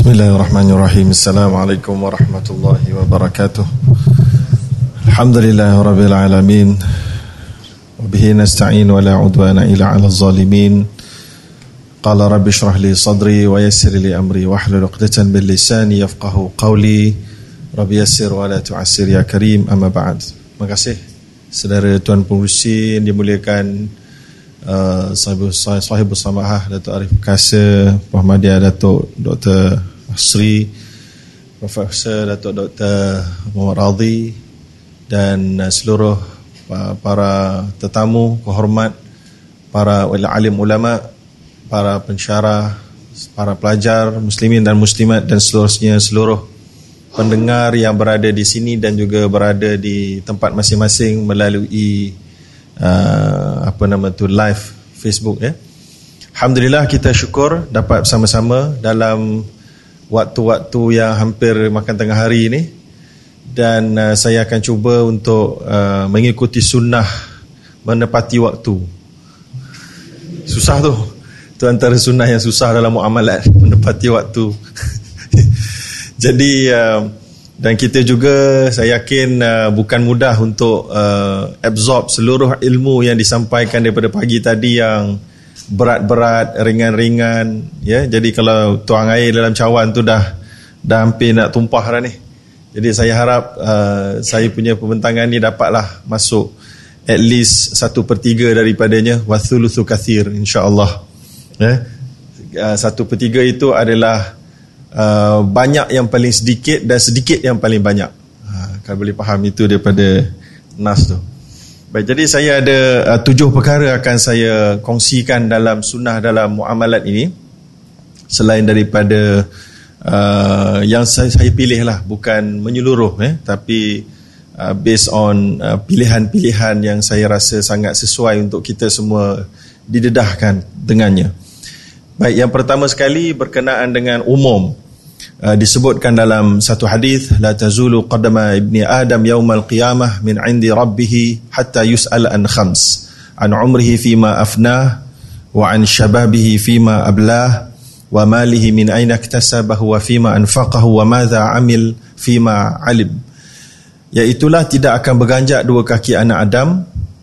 Bismillahirrahmanirrahim. Assalamualaikum warahmatullahi wabarakatuh. Alhamdulillahi rabbil alamin. Wabihi nasta'in wa la udwana ila 'alal zalimin. Qala rabbi shrah li sadri wa yassir li amri wahlul 'uqdatan min lisani yafqahu qawli. Rabbi yassir wa la tu'assir ya karim. Amma ba'd. Terima kasih saudara Tuan Pengurusi yang dimuliakan, sahibus samahah Datuk Arif Kasa, Muhammadiyah Datuk Dr. Asri, Profesor Datuk Dr. Muhammad Radhi, dan seluruh para tetamu kehormat, para alim ulama, para pensyarah, para pelajar muslimin dan muslimat, dan seterusnya seluruh pendengar yang berada di sini dan juga berada di tempat masing-masing melalui live Facebook ya. Alhamdulillah, kita syukur dapat bersama-sama dalam waktu-waktu yang hampir makan tengah hari ini, dan saya akan cuba untuk mengikuti sunnah menepati waktu. Susah tu. Itu antara sunnah yang susah dalam muamalat, menepati waktu. Jadi dan kita juga, saya yakin bukan mudah untuk absorb seluruh ilmu yang disampaikan daripada pagi tadi, yang berat-berat, ringan-ringan ya. Jadi kalau tuang air dalam cawan tu dah hampir nak tumpah dah ni. Jadi saya harap saya punya pembentangan ni dapatlah masuk at least 1/3 daripadanya, wa thuluthu kathir, insya-Allah ya. 1/3 itu adalah banyak yang paling sedikit dan sedikit yang paling banyak. Kalau boleh faham itu daripada nas tu. Baik, jadi saya ada 7 perkara akan saya kongsikan dalam sunnah dalam muamalat ini, selain daripada yang saya pilih lah, bukan menyeluruh tapi based on pilihan-pilihan yang saya rasa sangat sesuai untuk kita semua didedahkan dengannya. Baik, yang pertama sekali berkenaan dengan umum. Disebutkan dalam satu hadis, la tazulu qadama ibni adam yaumal qiyamah min 'indi rabbih hatta yus'al an khams, an umrihi fima afnah, wa an shababihi fima ablah, wa malihi min aina iktasabahu, wa fima anfaqahu, wa madza amil fima alim. Iaitulah tidak akan berganjak dua kaki anak Adam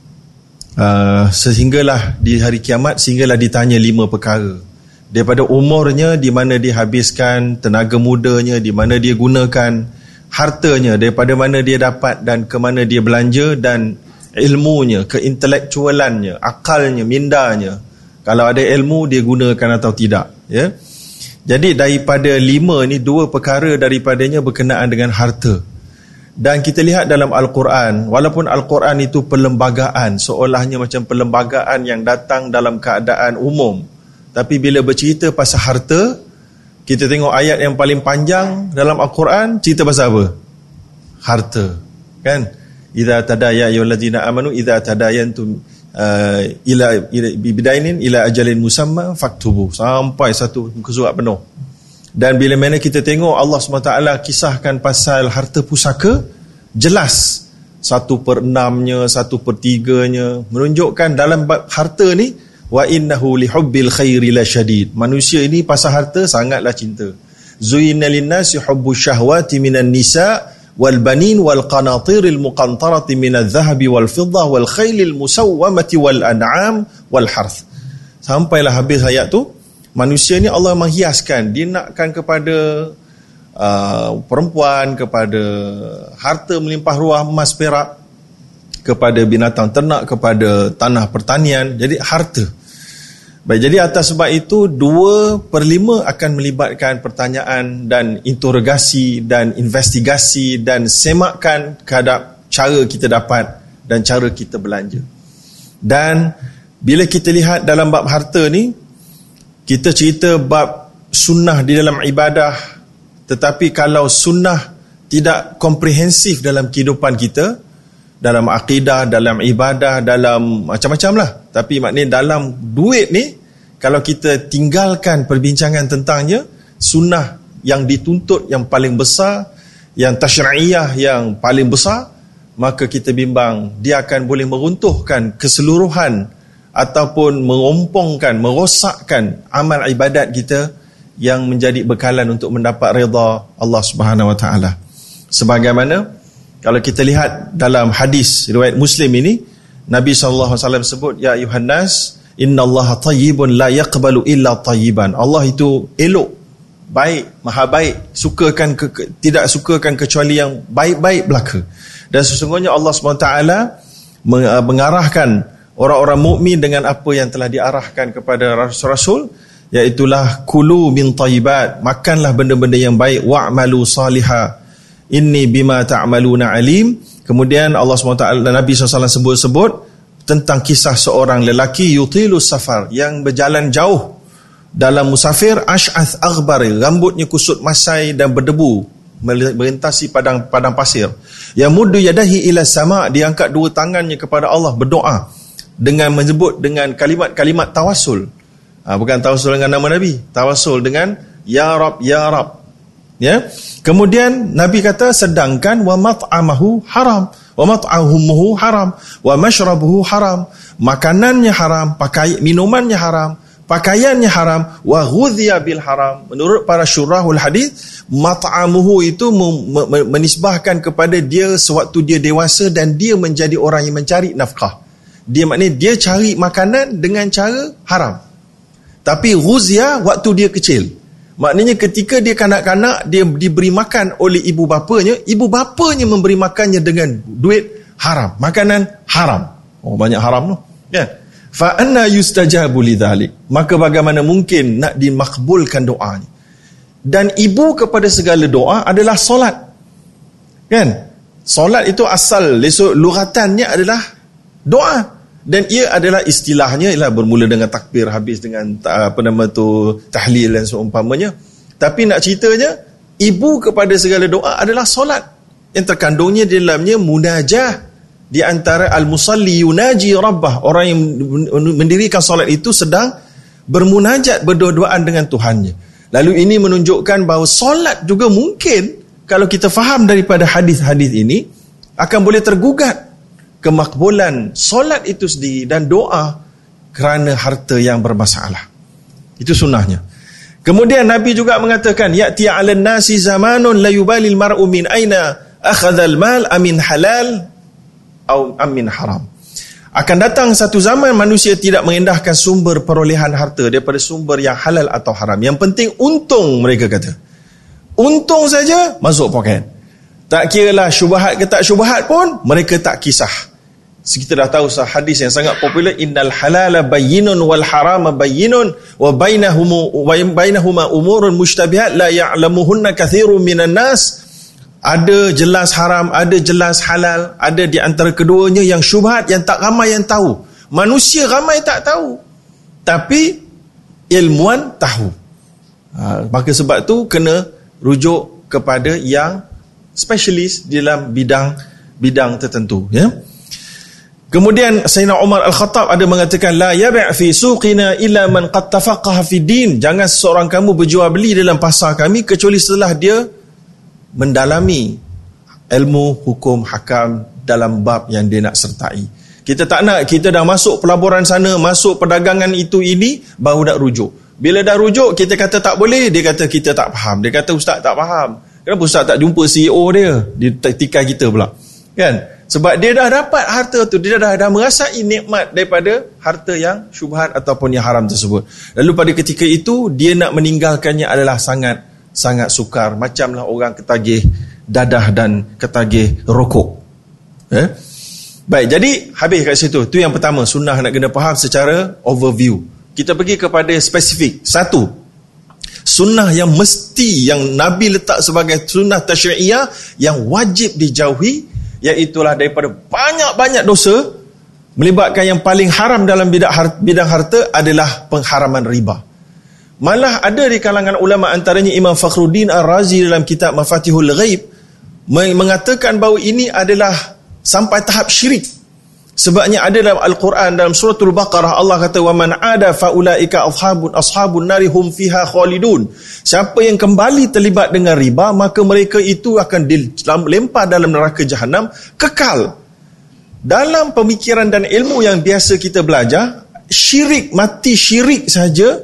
sehinggalah di hari kiamat, sehinggalah ditanya 5 perkara. Daripada umurnya, di mana dia habiskan tenaga mudanya, di mana dia gunakan hartanya, daripada mana dia dapat dan ke mana dia belanja, dan ilmunya, keintelektualannya, akalnya, mindanya. Kalau ada ilmu, dia gunakan atau tidak ya. Jadi daripada 5 ni, 2 perkara daripadanya berkenaan dengan harta. Dan kita lihat dalam Al-Quran, walaupun Al-Quran itu perlembagaan, seolahnya macam perlembagaan yang datang dalam keadaan umum, tapi bila bercerita pasal harta, kita tengok ayat yang paling panjang dalam Al-Quran, cerita pasal apa? Harta, kan? Idza tadaya ayyuhallazina amanu idza tadayantum ila bidainin ila ajalin musamma faktubu, sampai satu muka surat penuh. Dan bila mana kita tengok Allah SWT kisahkan pasal harta pusaka, jelas 1/6-nya, 1/3-nya menunjukkan dalam bab harta ni, wa innahu lihubbil khairi lasyadid. Manusia ini pasal harta sangatlah cinta. Zuyina linnasi hubbus syahwati minan nisa wal banin wal qanatiril muqantarati minadh dhahabi wal fiddah wal khailil musawwamati wal an'am wal harth. Sampailah habis ayat tu. Manusia ni Allah menghiaskan, dia nakkan kepada perempuan, kepada harta melimpah ruah, emas perak, kepada binatang ternak, kepada tanah pertanian. Jadi harta. Baik, jadi atas sebab itu 2/5 akan melibatkan pertanyaan dan interogasi dan investigasi dan semakan kehadap cara kita dapat dan cara kita belanja. Dan bila kita lihat dalam bab harta ni, kita cerita bab sunnah di dalam ibadah, tetapi kalau sunnah tidak komprehensif dalam kehidupan kita, dalam akidah, dalam ibadah, dalam macam-macam lah. Tapi maknanya dalam duit ni, kalau kita tinggalkan perbincangan tentangnya, sunnah yang dituntut yang paling besar, yang tasyri'iyah yang paling besar, maka kita bimbang dia akan boleh meruntuhkan keseluruhan ataupun mengompongkan, merosakkan amal ibadat kita yang menjadi bekalan untuk mendapat redha Allah Subhanahu Wa Taala. Sebagaimana kalau kita lihat dalam hadis riwayat Muslim ini, Nabi SAW sebut, ya ayuhan nas, innallaha tayyibun la yaqbalu illa tayyiban. Allah itu elok, baik, maha baik, tidak sukakan kecuali yang baik-baik belaka. Dan sesungguhnya Allah SWT mengarahkan orang-orang mukmin dengan apa yang telah diarahkan kepada Rasul-Rasul, iaitulah kulu min tayyibat, makanlah benda-benda yang baik, wa'malu salihah, inni bima ta'maluna alim. Kemudian Allah SWT, Nabi SAW sebut tentang kisah seorang lelaki yutilus safar, yang berjalan jauh dalam musafir, ash'ath aghbar, rambutnya kusut masai dan berdebu, melintasi padang pasir. Yang muddu yadahi ila sama', diangkat dua tangannya kepada Allah berdoa dengan menyebut dengan kalimat-kalimat tawasul. Bukan tawasul dengan nama Nabi, tawasul dengan ya Rab, ya Rab. Ya. Kemudian Nabi kata, sedangkan wa mat'amahu haram, wa mat'amuhu haram, wa mashrabuhu haram, makanannya haram, minumannya haram, pakaiannya haram, wa ghudhiya bil haram. Menurut para syurahul hadis, mat'amuhu itu menisbahkan kepada dia sewaktu dia dewasa dan dia menjadi orang yang mencari nafkah. Dia maknanya dia cari makanan dengan cara haram. Tapi ghuzya waktu dia kecil. Maknanya ketika dia kanak-kanak, dia diberi makan oleh ibu bapanya memberi makannya dengan duit haram, makanan haram. Oh, banyak haram tu. Ya. Fa anna yustajabu lidzalik. Maka bagaimana mungkin nak dimakbulkan doanya? Dan ibu kepada segala doa adalah solat. Kan? Solat itu asal lughatannya adalah doa. Dan ia adalah istilahnya ialah bermula dengan takbir, habis dengan tahlil dan seumpamanya. Tapi nak ceritanya, ibu kepada segala doa adalah solat, yang terkandungnya di dalamnya munajah. Di antara al-musalli yunaji rabbah, orang yang mendirikan solat itu sedang bermunajat, berdoa-doaan dengan Tuhannya. Lalu ini menunjukkan bahawa solat juga mungkin, kalau kita faham daripada hadis-hadis ini, akan boleh tergugat kemakbulan solat itu sendiri dan doa kerana harta yang bermasalah. Itu sunnahnya. Kemudian Nabi juga mengatakan, ya'ti 'alan nasi zamanun la yubalil mar'u min aina akhadha al-mal amin halal atau amin haram. Akan datang satu zaman manusia tidak mengendahkan sumber perolehan harta daripada sumber yang halal atau haram. Yang penting untung, mereka kata. Untung saja masuk poket. Tak kiralah syubhat ke tak syubhat pun, mereka tak kisah. Kita dah tahu hadis yang sangat popular, innal halala bayyinun wal harama bayyinun wa bainahuma umurun mushtabihat la ya'lamuhunna katsirun minan nas. Ada jelas haram, ada jelas halal, ada di antara keduanya yang syubhat, yang tak ramai yang tahu. Manusia ramai tak tahu, tapi ilmuwan tahu. Maka sebab tu kena rujuk kepada yang spesialis dalam bidang tertentu, ya. Kemudian Sayyidina Umar Al-Khattab ada mengatakan, la yabi' fi suqina illa man qad tafaqaha fi din. Jangan seorang kamu berjual beli dalam pasar kami kecuali setelah dia mendalami ilmu hukum hakam dalam bab yang dia nak sertai. Kita tak nak, kita dah masuk pelaburan sana, masuk perdagangan itu ini, baru nak rujuk. Bila dah rujuk, kita kata tak boleh, dia kata kita tak faham. Dia kata ustaz tak faham. Kenapa ustaz tak jumpa CEO dia? Dia tikai kita pula. Kan? Sebab dia dah dapat harta tu, dia dah merasai nikmat daripada harta yang syubhat ataupun yang haram tersebut. Lalu pada ketika itu, dia nak meninggalkannya adalah sangat sukar. Macamlah orang ketagih dadah dan ketagih rokok. Baik, jadi habis kat situ. Itu yang pertama, sunnah nak kena faham secara overview. Kita pergi kepada spesifik. Satu, sunnah yang mesti, yang Nabi letak sebagai sunnah tasyri'iyah yang wajib dijauhi, iaitulah daripada banyak-banyak dosa, melibatkan yang paling haram dalam bidang harta adalah pengharaman riba. Malah ada di kalangan ulama, antaranya Imam Fakhruddin Ar-Razi dalam kitab Mafatihul Ghaib, mengatakan bahawa ini adalah sampai tahap syirik. Sebabnya ada dalam Al-Quran, dalam suratul Baqarah, Allah kata, wa man ada faulaika ashabun nari hum fiha khalidun. Siapa yang kembali terlibat dengan riba, maka mereka itu akan dilempar dalam neraka jahanam kekal. Dalam pemikiran dan ilmu yang biasa kita belajar, syirik, mati syirik saja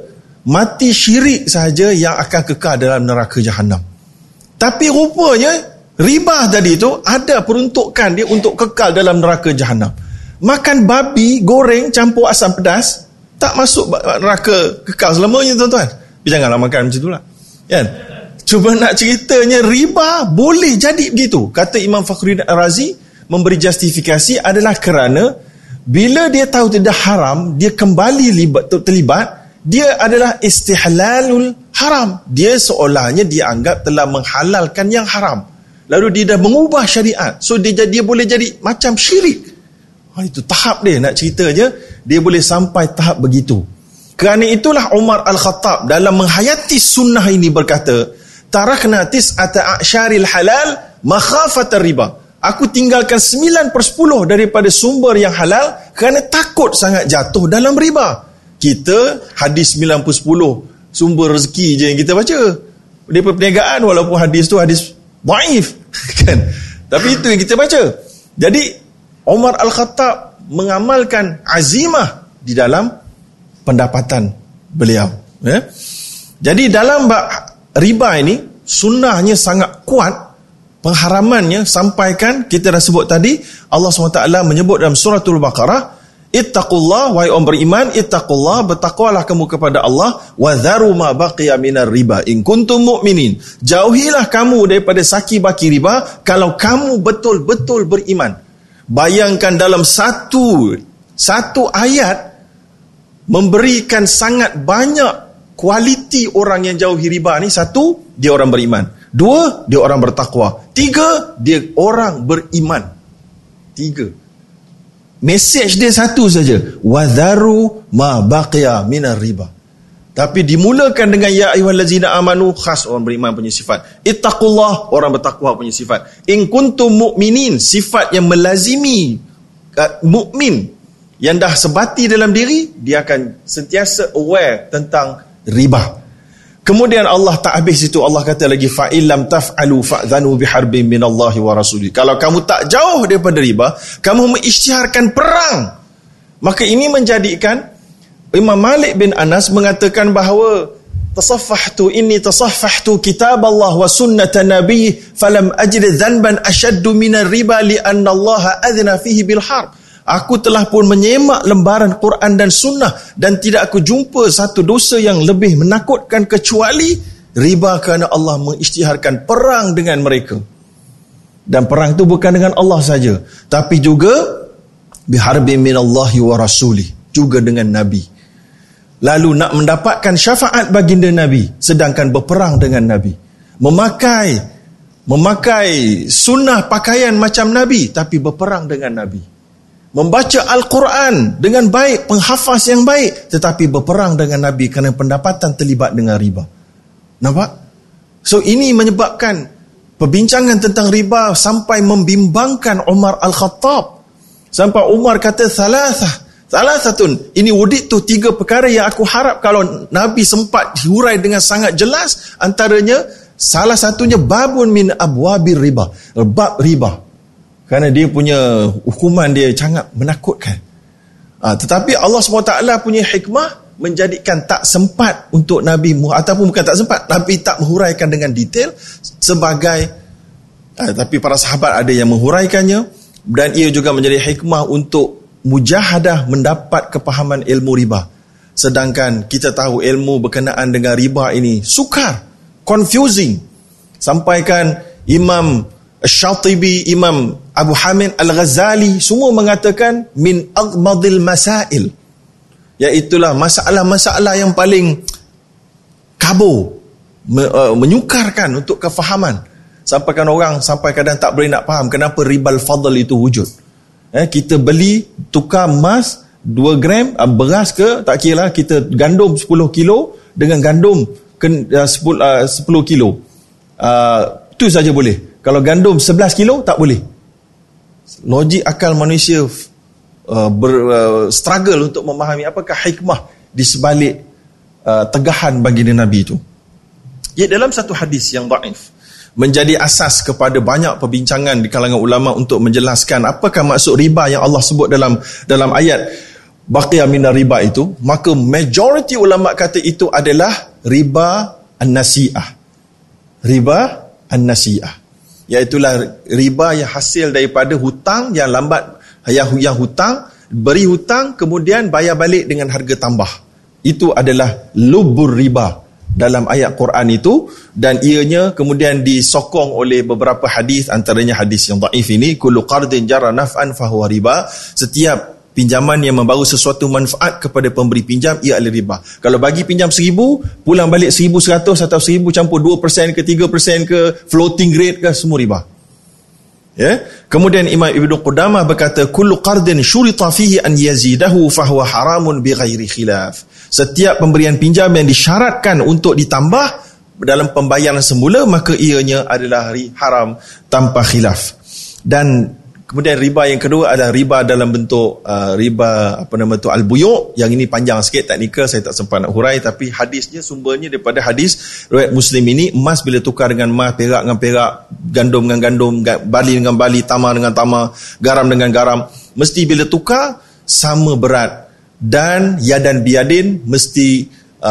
mati syirik sahaja yang akan kekal dalam neraka Jahannam. Tapi rupanya riba tadi tu ada peruntukan dia untuk kekal dalam neraka Jahannam. Makan babi goreng campur asam pedas tak masuk neraka kekal selamanya, tuan-tuan. Janganlah makan macam itulah, kan? Cuma nak ceritanya riba boleh jadi begitu. Kata Imam Fakhruddin Ar-Razi, memberi justifikasi adalah kerana bila dia tahu tidak haram, dia kembali terlibat, dia adalah istihlalul haram. Dia seolahnya dia anggap telah menghalalkan yang haram. Lalu dia dah mengubah syariat. So dia boleh jadi macam syirik. Itu tahap dia, nak ceritanya dia boleh sampai tahap begitu. Kerana itulah Umar Al-Khattab dalam menghayati sunnah ini berkata, tarakna tis'ata a'syaril halal makhafatan riba. Aku tinggalkan 9/10 daripada sumber yang halal kerana takut sangat jatuh dalam riba. Kita hadis 9/10 sumber rezeki je yang kita baca. Dia perniagaan walaupun hadis tu hadis dhaif kan. Tapi itu yang kita baca. Jadi Umar Al-Khattab mengamalkan azimah di dalam pendapatan beliau, ya. Jadi dalam bab riba ini sunnahnya sangat kuat, pengharamannya sampaikan kita dah sebut tadi. Allah SWT menyebut dalam suratul Baqarah, ittaqullah, wahai orang beriman, ittaqullah, bertakwalah kamu kepada Allah, wa dharu ma baqiya minar riba in kuntum mu'minin. Jauhilah kamu daripada saki baki riba kalau kamu betul-betul beriman. Bayangkan dalam satu ayat memberikan sangat banyak kualiti orang yang jauhi riba ni. Satu, dia orang beriman. Dua, dia orang bertakwa. Tiga, dia orang beriman. Tiga. Mesej dia satu saja. Wadharu ma baqiya minar riba. Tapi dimulakan dengan ya ayyuhallazina amanu, khas orang beriman punya sifat. Ittaqullah, orang bertakwa punya sifat. In kuntum mu'minin, sifat yang melazimi mukmin yang dah sebati dalam diri, dia akan sentiasa aware tentang riba. Kemudian Allah tak habis itu, Allah kata lagi fa illam taf'alu fa'dhanu biharbin minallahi wa rasuli. Kalau kamu tak jauh daripada riba, kamu mengisytiharkan perang. Maka ini menjadikan Imam Malik bin Anas mengatakan bahawa inni tasaffahtu kitab Allah wa sunnata nabi falam ajid dhanban ashaddu minar riba li anna Allah adhna fihi bil harb. Aku telah pun menyemak lembaran Quran dan sunnah dan tidak aku jumpa satu dosa yang lebih menakutkan kecuali riba, kerana Allah mengisytiharkan perang dengan mereka. Dan perang itu bukan dengan Allah saja, tapi juga biharbin minallahi wa rasuli, juga dengan Nabi. Lalu nak mendapatkan syafaat baginda Nabi, sedangkan berperang dengan Nabi. Memakai sunnah pakaian macam Nabi, tapi berperang dengan Nabi. Membaca Al-Quran dengan baik, penghafaz yang baik, tetapi berperang dengan Nabi kerana pendapatan terlibat dengan riba. Nampak? So ini menyebabkan perbincangan tentang riba sampai membimbangkan Umar Al-Khattab. Sampai Umar kata Thalathatun, ini wuditu, 3 perkara yang aku harap kalau Nabi sempat dihurai dengan sangat jelas. Antaranya, salah satunya babun min abwabir riba, bab riba, kerana dia punya hukuman dia sangat menakutkan. Tetapi Allah SWT punya hikmah menjadikan tak sempat untuk Nabi, ataupun bukan tak sempat, Nabi tak menghuraikan dengan detail sebagai, tapi para sahabat ada yang menghuraikannya. Dan ia juga menjadi hikmah untuk mujahadah mendapat kepahaman ilmu riba. Sedangkan kita tahu ilmu berkenaan dengan riba ini sukar, confusing. Sampaikan Imam Syatibi, Imam Abu Hamid Al-Ghazali, semua mengatakan min aghmadil masail, iaitulah masalah-masalah yang paling kabur, menyukarkan untuk kefahaman. Sampaikan orang sampai kadang tak boleh nak faham kenapa ribal fadl itu wujud. Kita beli, tukar emas 2 gram, beras ke, tak kira lah, kita gandum 10 kilo dengan gandum 10 kilo. Itu saja boleh. Kalau gandum 11 kilo, tak boleh. Logik akal manusia struggle untuk memahami apakah hikmah di sebalik tegahan baginda Nabi itu. Ya, dalam satu hadis yang dhaif menjadi asas kepada banyak perbincangan di kalangan ulama untuk menjelaskan apakah maksud riba yang Allah sebut dalam ayat baqiya minar riba itu, maka majority ulama kata itu adalah riba an-nasi'ah. Riba an-nasi'ah, iaitulah riba yang hasil daripada hutang yang lambat, yang hutang, beri hutang kemudian bayar balik dengan harga tambah. Itu adalah lubur riba dalam ayat Quran itu, dan ianya kemudian disokong oleh beberapa hadis, antaranya hadis yang dhaif ini, kullu qardin jara naf'an fahuwa riba. Setiap pinjaman yang membawa sesuatu manfaat kepada pemberi pinjam, ia adalah riba. Kalau bagi pinjam 1,000, pulang balik 1,100 atau 1,000 campur 2% ke 3% ke floating rate ke, semua riba. Ya. Kemudian Imam Ibn Qudamah berkata, kullu qardin syurita fihi an yazidahu fahuwa haramun bighairi khilaf. Setiap pemberian pinjam yang disyaratkan untuk ditambah dalam pembayaran semula, maka ianya adalah haram tanpa khilaf. Dan kemudian riba yang kedua adalah riba dalam bentuk riba al-buyu'. Yang ini panjang sikit, teknikal, saya tak sempat nak hurai, tapi hadisnya, sumbernya daripada hadis riwayat Muslim ini, emas bila tukar dengan emas, perak dengan perak, gandum dengan gandum, bali dengan bali, tamar dengan tamar, garam dengan garam, mesti bila tukar sama berat, dan yadan biadin, mesti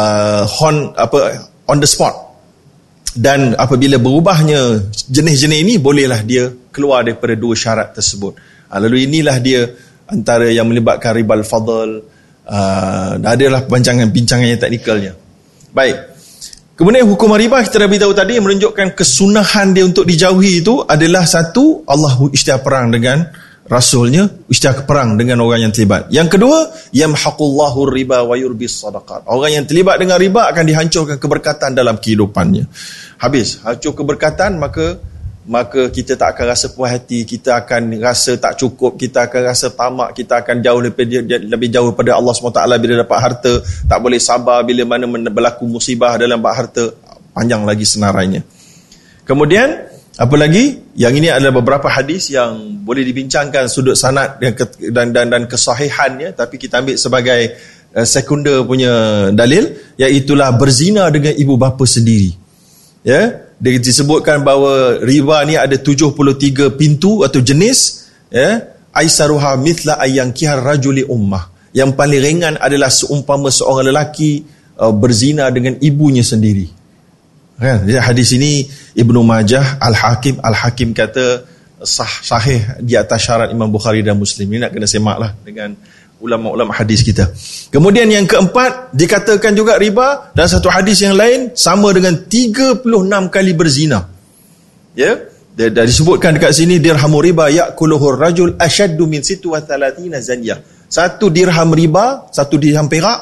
on the spot. Dan apabila berubahnya jenis-jenis ini, bolehlah dia keluar daripada dua syarat tersebut. Lalu inilah dia antara yang melibatkan riba al-fadl. Adalah bincangan yang teknikalnya. Baik. Kemudian hukum riba kita dah beritahu tadi, yang menunjukkan kesunahan dia untuk dijauhi itu adalah satu, Allah isytihar perang dengan Rasulnya, isytihar perang dengan orang yang terlibat. Yang kedua, yamhaqullahu riba wa yurbis sadaqat. Orang yang terlibat dengan riba akan dihancurkan keberkatan dalam kehidupannya. Habis, hancur keberkatan, maka kita tak akan rasa puas hati, kita akan rasa tak cukup, kita akan rasa tamak, kita akan jauh lebih jauh daripada Allah SWT bila dapat harta, tak boleh sabar bila mana berlaku musibah dalam bab harta. Panjang lagi senarainya. Kemudian apa lagi? Yang ini adalah beberapa hadis yang boleh dibincangkan sudut sanad dan kesahihannya, tapi kita ambil sebagai sekunder punya dalil, iaitulah berzina dengan ibu bapa sendiri. Ya, dia disebutkan bahawa riba ni ada 73 pintu atau jenis, ya. Aisaruha mithla ayyankihar rajuli ummah. Yang paling ringan adalah seumpama seorang lelaki berzina dengan ibunya sendiri. Kan? Hadis ini Ibnu Majah, Al-Hakim kata sahih di atas syarat Imam Bukhari dan Muslim. Ini nak kena semaklah dengan ulama-ulama hadis kita. Kemudian yang keempat, dikatakan juga riba dalam satu hadis yang lain sama dengan 36 kali berzina. Ya, dah disebutkan dekat sini, dirhamu riba ya'kuluhu rajul ashaddu min 36 zaniyah. Satu dirham riba, satu dirham perak,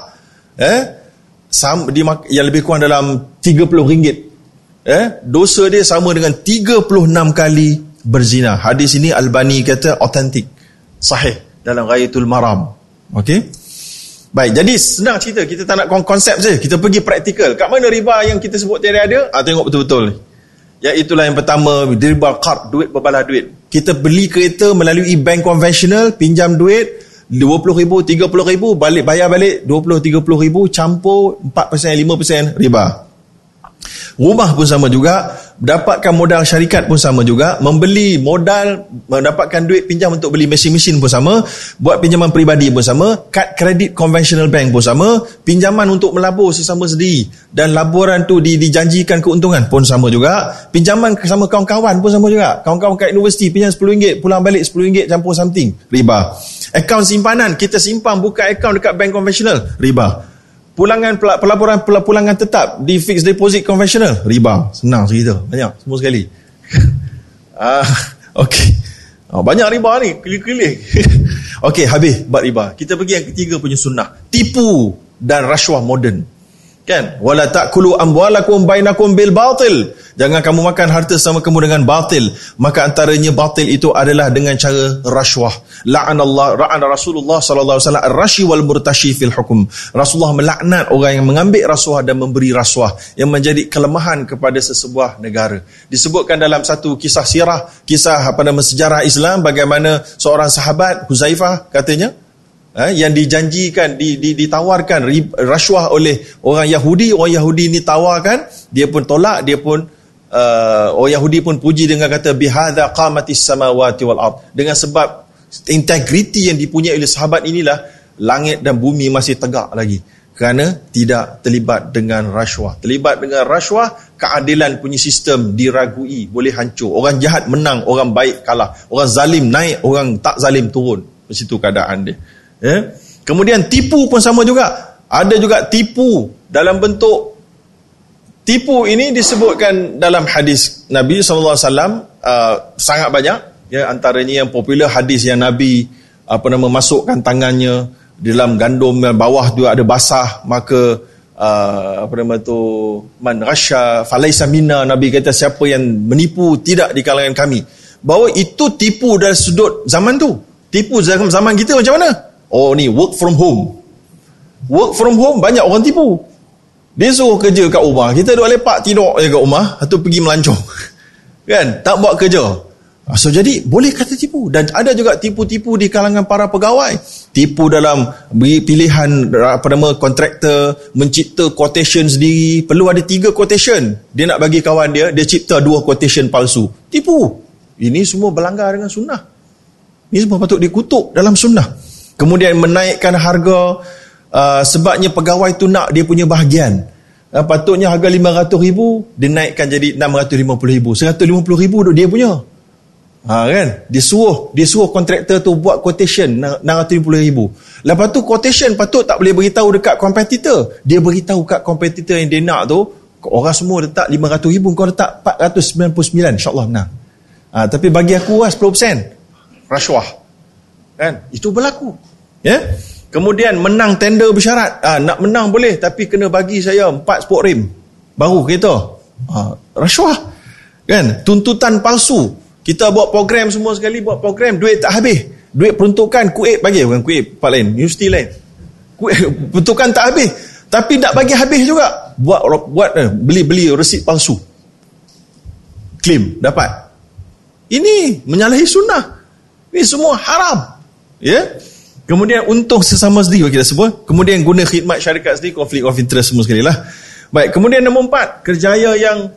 yang lebih kurang dalam RM30. Dosa dia sama dengan 36 kali berzina. Hadis ini Albani kata autentik, sahih dalam Ghayatul Maram. Okey. Baik, jadi senang cerita, kita tak nak konsep saja, kita pergi praktikal. Kat mana riba yang kita sebut tadi ada? Tengok betul-betul. Iaitulah yang pertama, riba qard, duit berbalas duit. Kita beli kereta melalui bank konvensional, pinjam duit RM20,000, RM30,000, bayar balik RM20,000, RM30,000, campur 4%, 5% riba. Rumah pun sama juga, dapatkan modal syarikat pun sama juga, membeli modal, mendapatkan duit pinjam untuk beli mesin-mesin pun sama, buat pinjaman peribadi pun sama, kad kredit conventional bank pun sama, pinjaman untuk melabur sesama sendiri dan laburan tu dijanjikan keuntungan pun sama juga, pinjaman sama kawan-kawan pun sama juga, kawan-kawan kat universiti pinjam RM10, pulang balik RM10 campur something, riba. Akaun simpanan, kita simpan buka akaun dekat bank konvensional, riba. Pelaburan tetap di fixed deposit konvensional, riba. Senang cerita, banyak, semua sekali. Okey. Banyak riba ni, kelih-kelih. Okey, habis bab riba. Kita pergi yang ketiga punya sunnah, tipu dan rasuah moden. Kan? Wala ta'kulu amwalakum bainakum bil batil. Jangan kamu makan harta sama kamu dengan batil. Maka antaranya batil itu adalah dengan cara rasuah. La'ana Rasulullah sallallahu alaihi wasallam ar-rashi wal murtashi fil hukum. Rasulullah melaknat orang yang mengambil rasuah dan memberi rasuah, yang menjadi kelemahan kepada sesebuah negara. Disebutkan dalam satu kisah sirah, kisah sejarah Islam, bagaimana seorang sahabat Huzaifah katanya, yang dijanjikan, ditawarkan rasuah oleh orang Yahudi ni tawarkan, dia pun tolak, dia pun orang Yahudi pun puji dengan kata bihadza qamatis samawati wal ard, dengan sebab integriti yang dipunyai oleh sahabat inilah langit dan bumi masih tegak lagi. Kerana tidak terlibat dengan rasuah. Terlibat dengan rasuah, keadilan punya sistem diragui, boleh hancur. Orang jahat menang, orang baik kalah. Orang zalim naik, orang tak zalim turun. Di situ keadaan dia. Kemudian tipu pun sama juga. Ada juga tipu dalam bentuk, tipu ini disebutkan dalam hadis Nabi SAW sangat banyak. Antaranya yang popular hadis yang Nabi masukkan tangannya di dalam gandum, bawah tu ada basah, maka man rasya falaisa minna. Nabi kata siapa yang menipu tidak di kalangan kami. Bahawa itu tipu dari sudut zaman tu. Tipu zaman kita macam mana? Oh ni work from home. Work from home banyak orang tipu. Dia suruh kerja kat rumah, kita duduk lepak tidur je kat rumah, atau pergi melancong. Kan? Tak buat kerja. So jadi boleh kata tipu. Dan ada juga tipu-tipu di kalangan para pegawai. Tipu dalam beri pilihan kontraktor, mencipta quotation sendiri. Perlu ada 3 quotation. Dia nak bagi kawan dia, dia cipta 2 quotation palsu. Tipu. Ini semua berlanggar dengan sunnah. Ini semua patut dikutuk dalam sunnah. Kemudian menaikkan harga sebabnya pegawai tu nak dia punya bahagian. Patutnya harga RM500,000 dia naikkan jadi RM650,000. RM150,000 dia punya. Kan? Dia suruh kontraktor tu buat quotation RM650,000. Lepas tu quotation patut tak boleh beritahu dekat kompetitor. Dia beritahu kat kompetitor yang dia nak tu, orang semua letak RM500,000, kau letak RM499, insya-Allah menang. Tapi bagi aku 10% rasuah. Kan? Itu berlaku. Kemudian menang tender bersyarat. Nak menang boleh, tapi kena bagi saya 4 sport rim baru kereta. Rasuah. Kan? Tuntutan palsu. Kita buat program semua sekali, buat program, duit tak habis. Duit peruntukan, kuip bagi. Bukan kuip, part lain, universiti lain. Peruntukan tak habis. Tapi nak bagi habis juga. Beli resit palsu. Claim, dapat. Ini menyalahi sunnah. Ini semua haram. Kemudian untung sesama sendiri kita sebut. Kemudian guna khidmat syarikat sendiri, konflik of interest semua sekali lah. Baik, kemudian nombor 4, kerjaya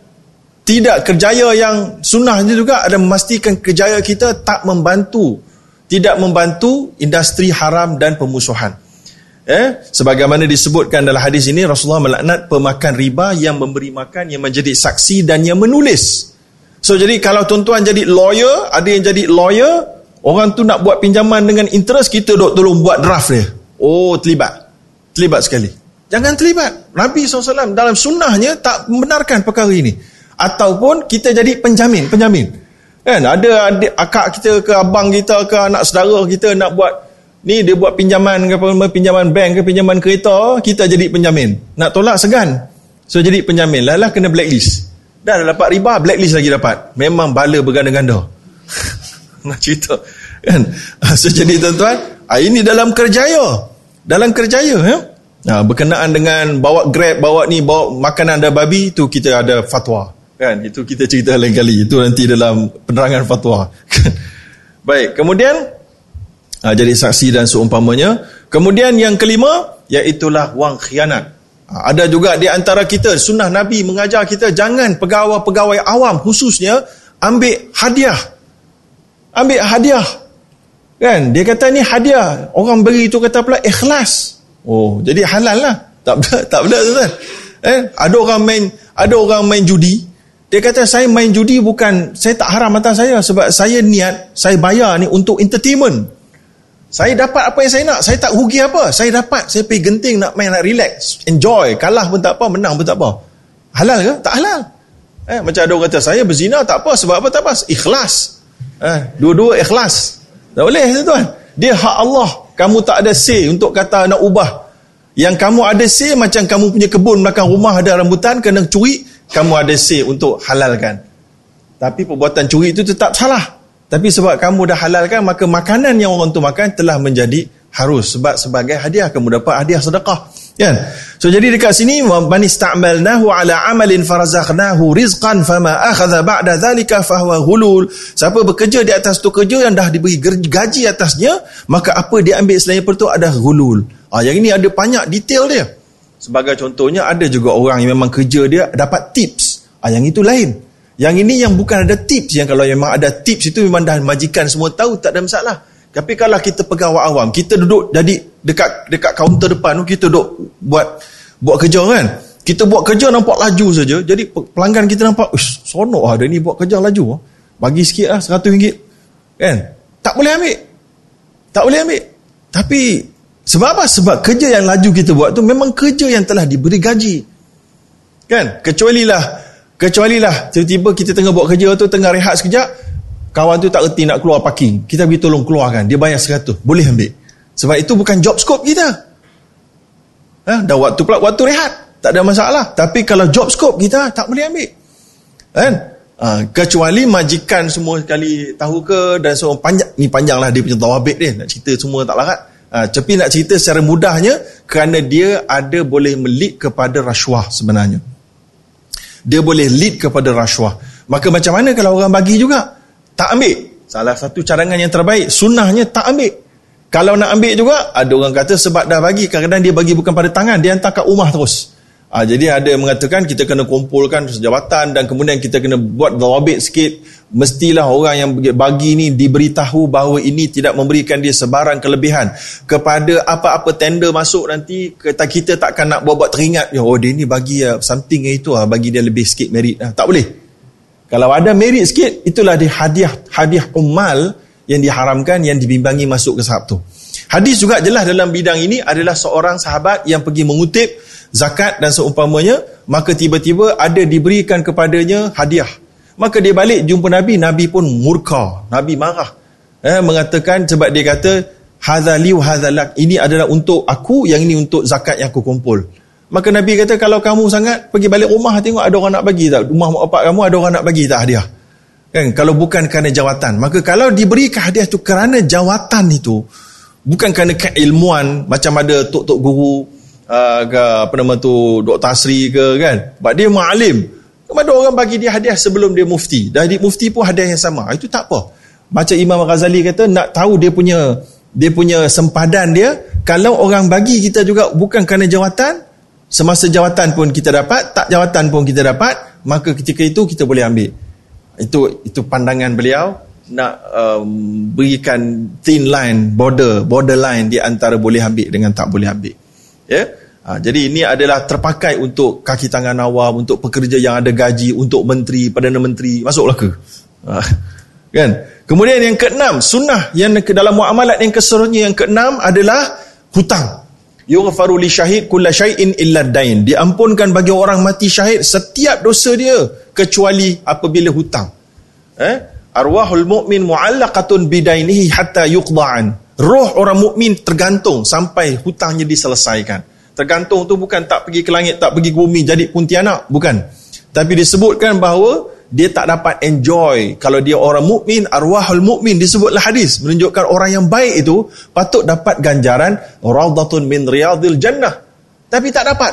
yang sunnahnya juga ada memastikan kerjaya kita tidak membantu industri haram dan pemusuhan. Sebagaimana disebutkan dalam hadis ini, Rasulullah melaknat pemakan riba yang memberi makan, yang menjadi saksi dan yang menulis. So jadi kalau tuan-tuan jadi lawyer, ada yang jadi lawyer, orang tu nak buat pinjaman dengan interest, kita duk tolong buat draft dia. Oh, terlibat sekali. Jangan terlibat. Nabi SAW dalam sunnahnya tak membenarkan perkara ini. Ataupun kita jadi penjamin. Kan? Ada adik, akak kita ke abang kita ke anak saudara kita nak buat ni, dia buat pinjaman ke pinjaman bank ke pinjaman kereta, kita jadi penjamin. Nak tolak segan. So jadi penjamin. Lah kena blacklist. Dah dapat riba, blacklist lagi dapat. Memang bala berganda-ganda. Nak cerita. Kan? So jadi tuan-tuan, ini dalam kerjaya. Berkenaan dengan bawa Grab, bawa makanan ada babi, tu kita ada fatwa. Kan, itu kita cerita lain kali. Itu nanti dalam penerangan fatwa. Baik, kemudian jadi saksi dan seumpamanya. Kemudian yang kelima, iaitulah wang khianat. Ada juga di antara kita, sunnah Nabi mengajar kita jangan pegawai-pegawai awam khususnya ambil hadiah. Kan, dia kata ni hadiah. Orang beri tu kata pula ikhlas. Oh, jadi halal lah. Tak boleh tuan. Ada orang main judi. Dia kata saya main judi bukan, saya tak haram atas saya, sebab saya niat, saya bayar ni untuk entertainment. Saya dapat apa yang saya nak, saya tak rugi apa. Saya pergi genting nak main, nak relax, enjoy, kalah pun tak apa, menang pun tak apa. Halal ke? Tak halal. Macam ada orang kata saya berzina tak apa, sebab apa tak apa? Ikhlas. Dua-dua ikhlas. Tak boleh tuan. Dia hak Allah. Kamu tak ada say untuk kata nak ubah. Yang kamu ada say macam kamu punya kebun belakang rumah ada rambutan, kena curi, kamu ada say untuk halalkan. Tapi perbuatan curi itu tetap salah. Tapi sebab kamu dah halalkan, maka makanan yang orang tu makan telah menjadi harus, sebab sebagai hadiah kamu dapat hadiah sedekah. Kan? So jadi dekat sini, man ista'malnahu ala amalin farazaqnahu rizqan fama akhadha ba'da dhalika fahuwa ghulul. Siapa bekerja di atas tu kerja yang dah diberi gaji atasnya, maka apa dia ambil selain itu ada ghulul. Yang ini ada banyak detail dia. Sebagai contohnya, ada juga orang yang memang kerja dia dapat tips. Yang itu lain. Yang ini yang bukan ada tips. Yang kalau memang ada tips itu memang dah majikan semua tahu, tak ada masalah. Tapi kalau kita pegawai awam, kita duduk jadi dekat kaunter depan tu kita duk buat kerja kan. Kita buat kerja nampak laju saja. Jadi pelanggan kita nampak, sonok lah dia ni buat kerja laju. Bagi sikit lah RM100. Kan? Tak boleh ambil. Tapi sebab apa? Sebab kerja yang laju kita buat tu memang kerja yang telah diberi gaji. Kan? Kecuali lah tiba-tiba kita tengah buat kerja tu, tengah rehat sekejap, kawan tu tak reti nak keluar parking. Kita pergi tolong keluarkan. Dia bayar RM100. Boleh ambil. Sebab itu bukan job scope kita. Dah waktu rehat. Tak ada masalah. Tapi kalau job scope kita, tak boleh ambil. Kan? Kecuali majikan semua sekali tahu ke, dan so panjang lah dia punya tawabik dia. Nak cerita semua tak larat. Tapi nak cerita secara mudahnya, kerana dia ada boleh lead kepada rasuah sebenarnya. Dia boleh lead kepada rasuah. Maka macam mana kalau orang bagi juga? Tak ambil. Salah satu cadangan yang terbaik, sunnahnya tak ambil. Kalau nak ambil juga, ada orang kata sebab dah bagi, kadang-kadang dia bagi bukan pada tangan, dia hantar kat rumah terus. Jadi ada yang mengatakan kita kena kumpulkan sejawatan dan kemudian kita kena buat dawabit sikit. Mestilah orang yang bagi ni diberitahu bahawa ini tidak memberikan dia sebarang kelebihan. Kepada apa-apa tender masuk nanti, kita takkan nak buat teringat, dia ni bagi something itu, bagi dia lebih sikit merit. Tak boleh. Kalau ada merit sikit, itulah dia hadiah ummal yang diharamkan, yang dibimbangi masuk ke sahab tu. Hadis juga jelas dalam bidang ini adalah seorang sahabat yang pergi mengutip zakat dan seumpamanya, maka tiba-tiba ada diberikan kepadanya hadiah. Maka dia balik jumpa Nabi, Nabi pun murka, Nabi marah. Mengatakan, sebab dia kata, hadza li wa hadza lak, ini adalah untuk aku, yang ini untuk zakat yang aku kumpul. Maka Nabi kata, kalau kamu sangat, pergi balik rumah tengok ada orang nak bagi tak? Rumah mak bapak kamu ada orang nak bagi tak hadiah? Kan, kalau bukan kerana jawatan. Maka kalau diberikan hadiah tu kerana jawatan itu, bukan kerana keilmuan, macam ada tok-tok guru, ke Dr. Asri ke kan, sebab dia ma'alim, ada orang bagi dia hadiah sebelum dia mufti, dah mufti pun hadiah yang sama, itu tak apa. Macam Imam Ghazali kata, nak tahu dia punya sempadan dia, kalau orang bagi kita juga bukan kerana jawatan, semasa jawatan pun kita dapat, tak jawatan pun kita dapat, maka ketika itu kita boleh ambil. Itu pandangan beliau, nak berikan thin line, borderline di antara boleh ambil dengan tak boleh ambil. Jadi ini adalah terpakai untuk kaki tangan awam, untuk pekerja yang ada gaji, untuk menteri, Perdana Menteri, masuklah ke? Kan? Kemudian yang keenam, sunnah yang dalam muamalat yang keseluruhnya, yang keenam adalah hutang. Yughfaru li syahid kulla syai'in illa dain. Diampunkan bagi orang mati syahid setiap dosa dia kecuali apabila hutang. Arwahul mu'min mu'allaqatun bidainihi hatta yuqda'an. Roh orang mukmin tergantung sampai hutangnya diselesaikan. Tergantung tu bukan tak pergi ke langit, tak pergi ke bumi jadi kuntianak, bukan. Tapi disebutkan bahawa dia tak dapat enjoy. Kalau dia orang mukmin, arwahul mukmin, disebutlah hadis, menunjukkan orang yang baik itu patut dapat ganjaran raudhatun min riyadil jannah. Tapi tak dapat.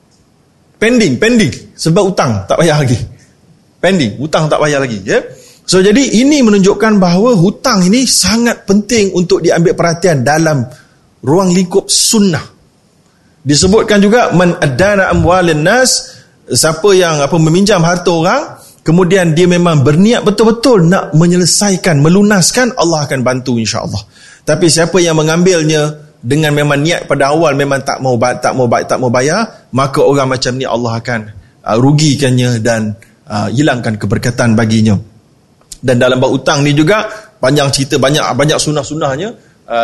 Pending sebab hutang tak bayar lagi. Pending, hutang tak bayar lagi, ya. So jadi ini menunjukkan bahawa hutang ini sangat penting untuk diambil perhatian dalam ruang lingkup sunnah. Disebutkan juga, man adana amwalin nas, siapa yang meminjam harta orang, kemudian dia memang berniat betul-betul nak menyelesaikan, melunaskan, Allah akan bantu insya-Allah. Tapi siapa yang mengambilnya dengan memang niat pada awal memang tak mau bayar, maka orang macam ni Allah akan rugikannya dan hilangkan keberkatan baginya. Dan dalam bab hutang ni juga panjang cerita, banyak sunnah-sunnahnya.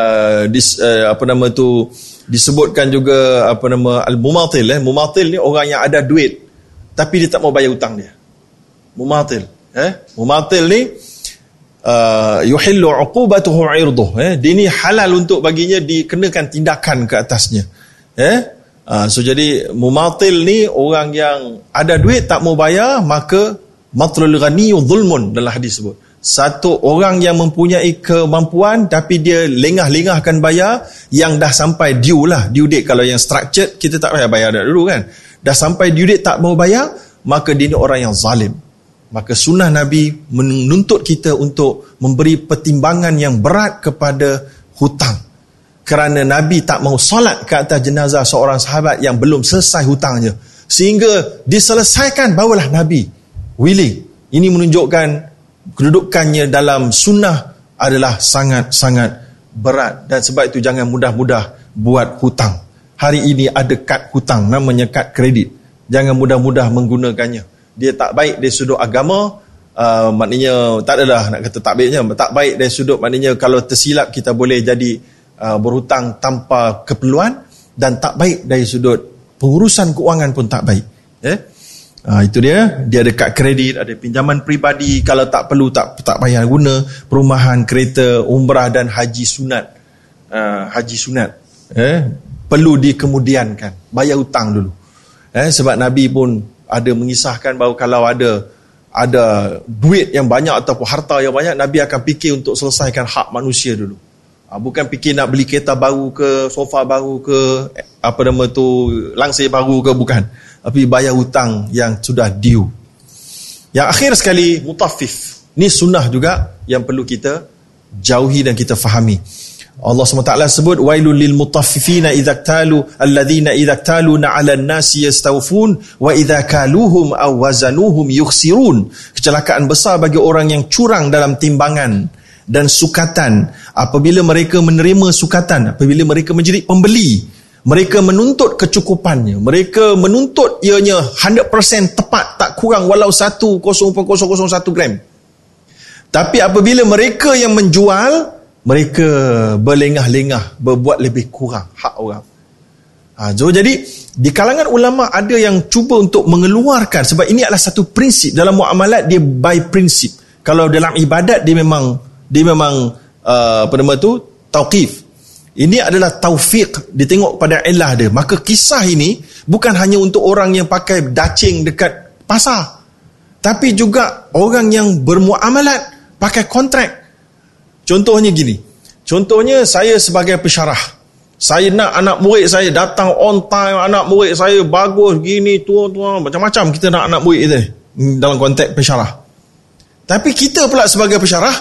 Disebutkan juga al-mumatil. Mumatil ni orang yang ada duit tapi dia tak mau bayar hutang dia. Mumatil. Mumatil ni yuhillu uqubatuhu 'irduh. Dia ni halal untuk baginya dikenakan tindakan ke atasnya. So jadi mumatil ni orang yang ada duit tak mau bayar, maka matlul ghani zulmun dalam hadis sebut. Satu orang yang mempunyai kemampuan tapi dia lengah-lengahkan bayar, yang dah sampai due date. Kalau yang structured kita tak payah bayar dulu kan, dah sampai due date tak mau bayar, maka dia ni orang yang zalim. Maka sunnah Nabi menuntut kita untuk memberi pertimbangan yang berat kepada hutang, kerana Nabi tak mau solat ke atas jenazah seorang sahabat yang belum selesai hutangnya, sehingga diselesaikan barulah Nabi willing. Ini menunjukkan kedudukannya dalam sunnah adalah sangat-sangat berat, dan sebab itu jangan mudah-mudah buat hutang. Hari ini ada kad hutang, namanya kad kredit. Jangan mudah-mudah menggunakannya. Dia tak baik dari sudut agama, maknanya tak adalah nak kata tak baiknya, tak baik dari sudut maknanya kalau tersilap kita boleh jadi berhutang tanpa keperluan, dan tak baik dari sudut pengurusan keuangan pun tak baik. Itu dia ada kad kredit, ada pinjaman peribadi, kalau tak perlu tak payah guna, perumahan, kereta, umrah dan haji sunat. Perlu dikemudiankan, bayar hutang dulu. Sebab Nabi pun ada mengisahkan bahawa kalau ada duit yang banyak ataupun harta yang banyak, Nabi akan fikir untuk selesaikan hak manusia dulu. Bukan fikir nak beli kereta baru ke, sofa baru ke, langsir baru ke, bukan. Tapi bayar hutang yang sudah due. Yang akhir sekali, mutaffif. Ini sunnah juga yang perlu kita jauhi dan kita fahami. Allah SWT sebut, wailul lil mutaffifina idza talu alladhina idza taluna 'alan nasi yastawfun wa idza kaluhum aw wazanuhum yukhsirun. Kecelakaan besar bagi orang yang curang dalam timbangan dan sukatan. Apabila mereka menerima sukatan, apabila mereka menjadi pembeli, mereka menuntut kecukupannya, mereka menuntut ianya 100% tepat, tak kurang walau 1,001 gram. Tapi apabila mereka yang menjual, mereka berlengah-lengah, berbuat lebih kurang hak orang. Jadi di kalangan ulama ada yang cuba untuk mengeluarkan, sebab ini adalah satu prinsip dalam muamalat, dia by prinsip. Kalau dalam ibadat dia memang tauqif. Ini adalah taufiq, ditengok pada ilah dia. Maka kisah ini bukan hanya untuk orang yang pakai dacing dekat pasar, tapi juga orang yang bermuamalat, pakai kontrak. Contohnya gini, saya sebagai pensyarah, saya nak anak murid saya datang on time, anak murid saya bagus gini, tua, macam-macam kita nak anak murid itu dalam konteks pensyarah. Tapi kita pula sebagai pensyarah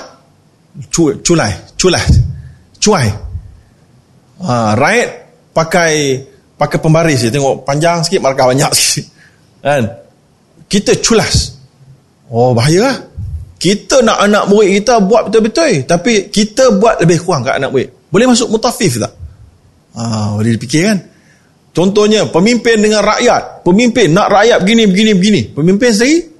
cuai. Rakyat pakai pembaris, dia tengok panjang sikit, markah banyak sikit, kan? Kita culas. Bahaya lah. Kita nak anak murid kita buat betul-betul, tapi kita buat lebih kurang kat anak murid. Boleh masuk mutafif tak? Boleh dipikir kan? Contohnya pemimpin dengan rakyat, pemimpin nak rakyat begini, pemimpin sendiri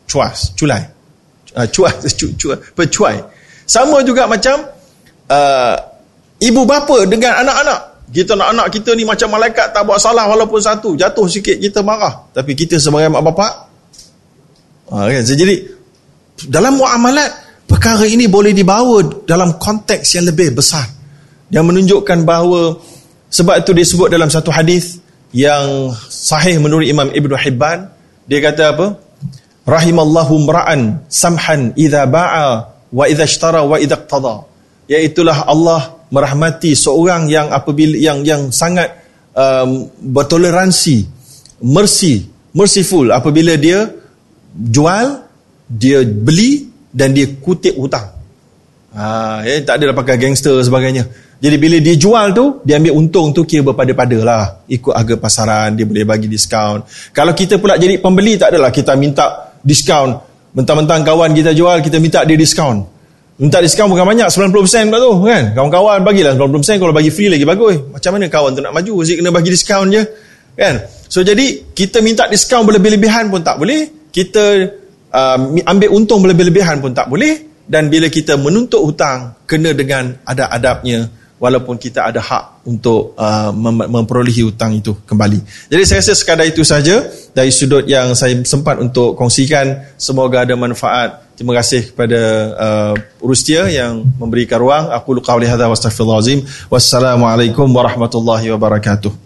cuai. Sama juga macam ibu bapa dengan anak-anak. Kita nak anak kita ni macam malaikat, tak buat salah walaupun satu, jatuh sikit kita marah, tapi kita sebagai mak bapak kan? Jadi dalam muamalat, perkara ini boleh dibawa dalam konteks yang lebih besar, yang menunjukkan bahawa, sebab itu disebut dalam satu hadis yang sahih menurut Imam Ibn Hibban, dia kata apa? Rahimallahu mra'an samhan idza ba'a wa idza ishtara wa idza iqtada. Iaitulah Allah merahmati seorang yang apabila yang sangat bertoleransi, merciful apabila dia jual, dia beli dan dia kutip hutang. Tak adalah pakai gangster sebagainya. Jadi bila dia jual tu, dia ambil untung tu kira berpada-pada lah, ikut harga pasaran, dia boleh bagi diskaun. Kalau kita pula jadi pembeli, tak adalah kita minta diskaun, mentang-mentang kawan kita jual, kita minta dia diskaun. Minta diskaun bukan banyak, 90% pula tu kan. Kawan-kawan bagilah 90%, kalau bagi free lagi bagus. Macam mana kawan tu nak maju, mesti kena bagi diskaun je kan. So jadi kita minta diskaun berlebih-lebihan pun tak boleh, kita ambil untung berlebih-lebihan pun tak boleh. Dan bila kita menuntut hutang, kena dengan adab-adabnya, walaupun kita ada hak untuk memperolehi hutang itu kembali. Jadi saya rasa sekadar itu saja dari sudut yang saya sempat untuk kongsikan. Semoga ada manfaat. Terima kasih kepada Rustia yang memberikan ruang. Aku qawli hadza wa astaghfirullahal azim. Wassalamualaikum warahmatullahi wabarakatuh.